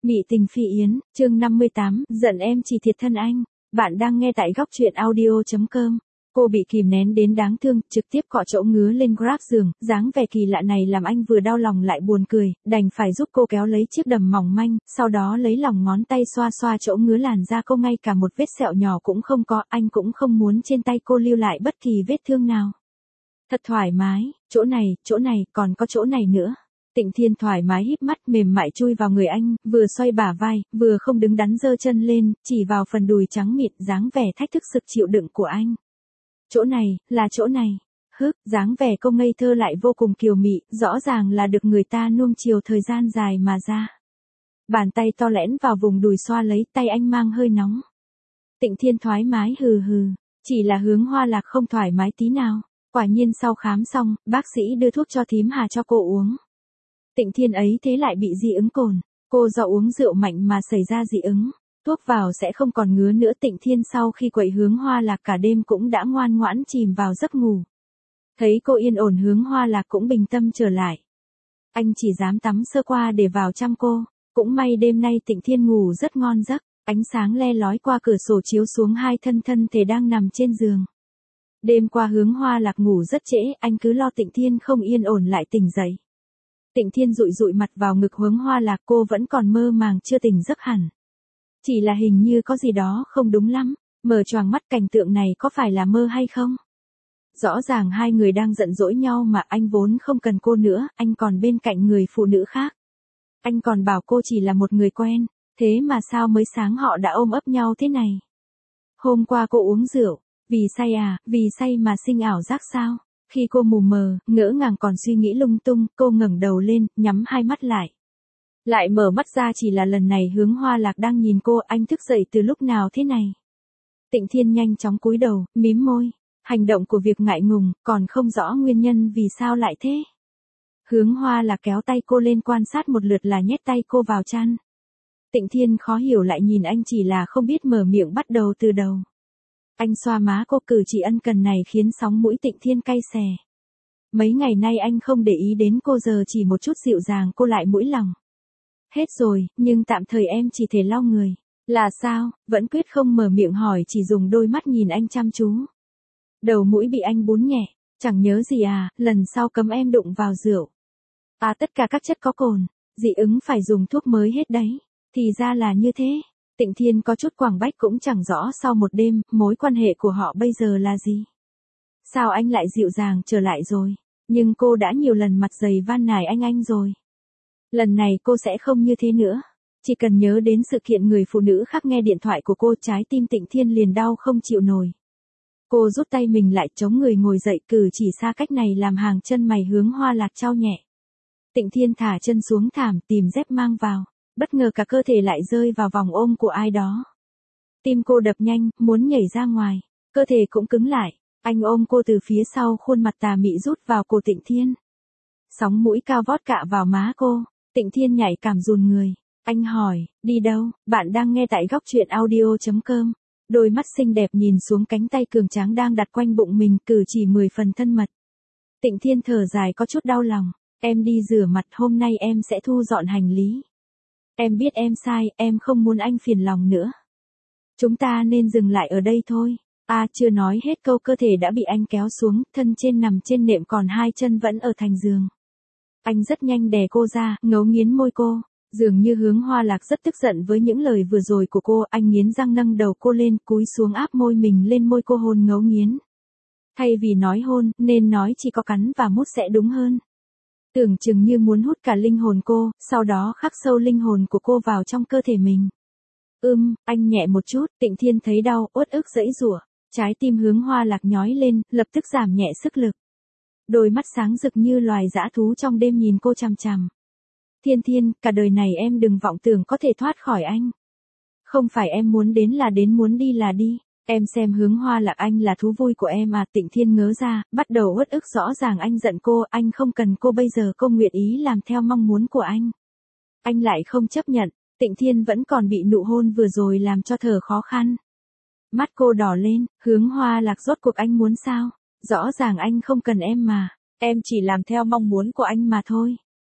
Mị tình phi yến, chương 58, giận em chỉ thiệt thân anh. Bạn đang nghe tại góc truyện audio.com. Cô bị kìm nén đến đáng thương, trực tiếp cọ chỗ ngứa lên Grab giường, dáng vẻ kỳ lạ này làm anh vừa đau lòng lại buồn cười, đành phải giúp cô kéo lấy chiếc đầm mỏng manh, sau đó lấy lòng ngón tay xoa xoa chỗ ngứa làn da cô, ngay cả một vết sẹo nhỏ cũng không có, anh cũng không muốn trên tay cô lưu lại bất kỳ vết thương nào. Thật thoải mái, chỗ này, còn có chỗ này nữa. Tịnh Thiên thoải mái híp mắt mềm mại chui vào người anh, vừa xoay bả vai, vừa không đứng đắn giơ chân lên, chỉ vào phần đùi trắng mịn dáng vẻ thách thức sự chịu đựng của anh. Chỗ này, là chỗ này. Dáng vẻ cô ngây thơ lại vô cùng kiều mị, rõ ràng là được người ta nuông chiều thời gian dài mà ra. Bàn tay to lẽn vào vùng đùi xoa lấy, tay anh mang hơi nóng. Tịnh Thiên thoải mái hừ hừ, chỉ là Hướng Hoa Lạc không thoải mái tí nào. Quả nhiên sau khám xong, bác sĩ đưa thuốc cho thím Hà cho cô uống. Tịnh Thiên ấy thế lại bị dị ứng cồn, cô do uống rượu mạnh mà xảy ra dị ứng, thuốc vào sẽ không còn ngứa nữa. Tịnh Thiên sau khi quậy Hướng Hoa Lạc cả đêm cũng đã ngoan ngoãn chìm vào giấc ngủ. Thấy cô yên ổn, Hướng Hoa Lạc cũng bình tâm trở lại. Anh chỉ dám tắm sơ qua để vào chăm cô, cũng may đêm nay Tịnh Thiên ngủ rất ngon giấc, ánh sáng le lói qua cửa sổ chiếu xuống hai thân thể đang nằm trên giường. Đêm qua Hướng Hoa Lạc ngủ rất trễ, anh cứ lo Tịnh Thiên không yên ổn lại tỉnh dậy. Tịnh Thiên dụi dụi mặt vào ngực Hướng Hoa Lạc, cô vẫn còn mơ màng chưa tỉnh giấc hẳn. Chỉ là hình như có gì đó không đúng lắm, mở choàng mắt cảnh tượng này có phải là mơ hay không? Rõ ràng hai người đang giận dỗi nhau mà anh vốn không cần cô nữa, anh còn bên cạnh người phụ nữ khác. Anh còn bảo cô chỉ là một người quen, thế mà sao mới sáng họ đã ôm ấp nhau thế này? Hôm qua cô uống rượu, vì say mà sinh ảo giác sao? Khi cô mù mờ, ngỡ ngàng còn suy nghĩ lung tung, cô ngẩng đầu lên, nhắm hai mắt lại. Lại mở mắt ra chỉ là lần này Hướng Hoa Lạc đang nhìn cô. Anh thức dậy từ lúc nào thế này? Tịnh Thiên nhanh chóng cúi đầu, mím môi. Hành động của việc ngại ngùng, còn không rõ nguyên nhân vì sao lại thế. Hướng Hoa Lạc kéo tay cô lên quan sát một lượt là nhét tay cô vào chăn. Tịnh Thiên khó hiểu lại nhìn anh, chỉ là không biết mở miệng bắt đầu từ đầu. Anh xoa má cô, cử chỉ ân cần này khiến sóng mũi Tịnh Thiên cay xè. Mấy ngày nay anh không để ý đến cô, giờ chỉ một chút dịu dàng cô lại mũi lòng. Hết rồi, nhưng tạm thời em chỉ thể lau người. Là sao? Vẫn quyết không mở miệng hỏi, chỉ dùng đôi mắt nhìn anh chăm chú. Đầu mũi bị anh bún nhẹ. Chẳng nhớ gì à, lần sau cấm em đụng vào rượu. Tất cả các chất có cồn, dị ứng phải dùng thuốc mới hết đấy. Thì ra là như thế. Tịnh Thiên có chút quảng bách, cũng chẳng rõ sau một đêm, mối quan hệ của họ bây giờ là gì. Sao anh lại dịu dàng trở lại rồi? Nhưng cô đã nhiều lần mặt dày van nài anh rồi. Lần này cô sẽ không như thế nữa. Chỉ cần nhớ đến sự kiện người phụ nữ khác nghe điện thoại của cô, trái tim Tịnh Thiên liền đau không chịu nổi. Cô rút tay mình lại, chống người ngồi dậy, cử chỉ xa cách này làm hàng chân mày Hướng Hoa Lạc chau nhẹ. Tịnh Thiên thả chân xuống thảm, tìm dép mang vào. Bất ngờ cả cơ thể lại rơi vào vòng ôm của ai đó. Tim cô đập nhanh, muốn nhảy ra ngoài. Cơ thể cũng cứng lại. Anh ôm cô từ phía sau, khuôn mặt tà mị rút vào cổ Tịnh Thiên. Sóng mũi cao vót cạ vào má cô. Tịnh Thiên nhảy cảm run người. Anh hỏi, đi đâu? Bạn đang nghe tại góc truyện audio.com. Đôi mắt xinh đẹp nhìn xuống cánh tay cường tráng đang đặt quanh bụng mình, cử chỉ 10 phần thân mật. Tịnh Thiên thở dài có chút đau lòng. Em đi rửa mặt, hôm nay em sẽ thu dọn hành lý. Em biết em sai, em không muốn anh phiền lòng nữa. Chúng ta nên dừng lại ở đây thôi. Chưa nói hết câu, cơ thể đã bị anh kéo xuống, thân trên nằm trên nệm, còn hai chân vẫn ở thành giường. Anh rất nhanh đè cô ra, ngấu nghiến môi cô. Dường như Hướng Hoa Lạc rất tức giận với những lời vừa rồi của cô, anh nghiến răng nâng đầu cô lên, cúi xuống áp môi mình lên môi cô, hôn ngấu nghiến. Thay vì nói hôn, nên nói chỉ có cắn và mút sẽ đúng hơn. Tưởng chừng như muốn hút cả linh hồn cô, sau đó khắc sâu linh hồn của cô vào trong cơ thể mình. Anh nhẹ một chút. Tịnh Thiên thấy đau, uất ức giãy giụa. Trái tim Hướng Hoa Lạc nhói lên, lập tức giảm nhẹ sức lực. Đôi mắt sáng rực như loài dã thú trong đêm nhìn cô chằm chằm. Thiên, cả đời này em đừng vọng tưởng có thể thoát khỏi anh. Không phải em muốn đến là đến, muốn đi là đi. Em xem Hướng Hoa Lạc, anh là thú vui của em à? Tịnh Thiên ngớ ra, bắt đầu uất ức, rõ ràng anh giận cô, anh không cần cô, bây giờ cô nguyện ý làm theo mong muốn của anh. Anh lại không chấp nhận. Tịnh Thiên vẫn còn bị nụ hôn vừa rồi làm cho thở khó khăn. Mắt cô đỏ lên. Hướng Hoa Lạc, rốt cuộc anh muốn sao? Rõ ràng anh không cần em mà. Em chỉ làm theo mong muốn của anh mà thôi.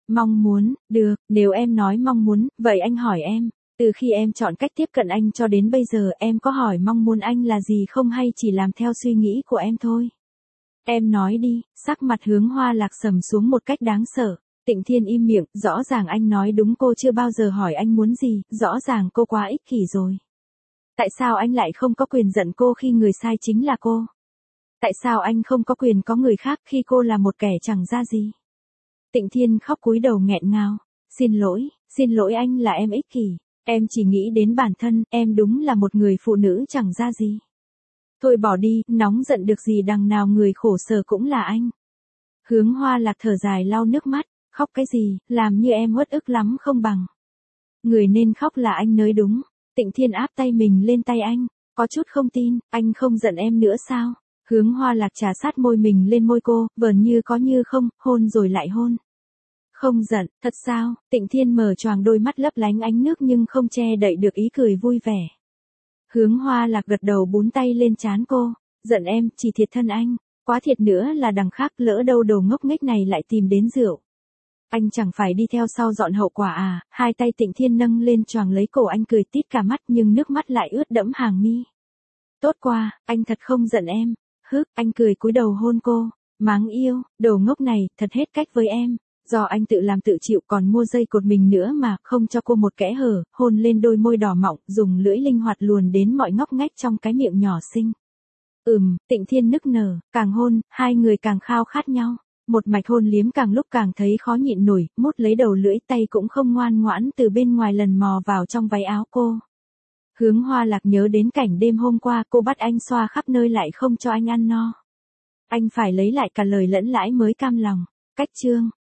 Mong muốn, được, nếu em nói mong muốn, vậy anh hỏi em, từ khi em chọn cách tiếp cận anh cho đến bây giờ em có hỏi mong muốn anh là gì không hay chỉ làm theo suy nghĩ của em thôi? Em nói đi, sắc mặt Hướng Hoa Lạc sầm xuống một cách đáng sợ. Tịnh Thiên im miệng, rõ ràng anh nói đúng, cô chưa bao giờ hỏi anh muốn gì, rõ ràng cô quá ích kỷ rồi. Tại sao anh lại không có quyền giận cô khi người sai chính là cô? Tại sao anh không có quyền có người khác khi cô là một kẻ chẳng ra gì? Tịnh Thiên khóc cúi đầu nghẹn ngào. Xin lỗi anh là em ích kỷ. Em chỉ nghĩ đến bản thân, em đúng là một người phụ nữ chẳng ra gì. Thôi bỏ đi, nóng giận được gì, đằng nào người khổ sở cũng là anh. Hướng Hoa Lạc thở dài lau nước mắt, khóc cái gì, làm như em uất ức lắm không bằng. Người nên khóc là anh nới đúng. Tịnh Thiên áp tay mình lên tay anh, có chút không tin, anh không giận em nữa sao? Hướng Hoa Lạc trà sát môi mình lên môi cô, vờn như có như không, hôn rồi lại hôn. Không giận, thật sao? Tịnh Thiên mở choàng đôi mắt lấp lánh ánh nước nhưng không che đậy được ý cười vui vẻ. Hướng Hoa Lạc gật đầu bún tay lên trán cô, giận em, chỉ thiệt thân anh, quá thiệt nữa là đằng khác, lỡ đâu đồ ngốc nghếch này lại tìm đến rượu. Anh chẳng phải đi theo sau dọn hậu quả à? Hai tay Tịnh Thiên nâng lên choàng lấy cổ anh, cười tít cả mắt nhưng nước mắt lại ướt đẫm hàng mi. Tốt quá, anh thật không giận em. Hức, anh cười cúi đầu hôn cô. Máng yêu, đồ ngốc này, thật hết cách với em. Do anh tự làm tự chịu, còn mua dây cột mình nữa mà, không cho cô một kẽ hở, hôn lên đôi môi đỏ mọng, dùng lưỡi linh hoạt luồn đến mọi ngóc ngách trong cái miệng nhỏ xinh. Tịnh Thiên nức nở, càng hôn, hai người càng khao khát nhau. Một mạch hôn liếm càng lúc càng thấy khó nhịn nổi, mút lấy đầu lưỡi, tay cũng không ngoan ngoãn từ bên ngoài lần mò vào trong váy áo cô. Hướng Hoa Lạc nhớ đến cảnh đêm hôm qua cô bắt anh xoa khắp nơi lại không cho anh ăn no. Anh phải lấy lại cả lời lẫn lãi mới cam lòng. Cách chương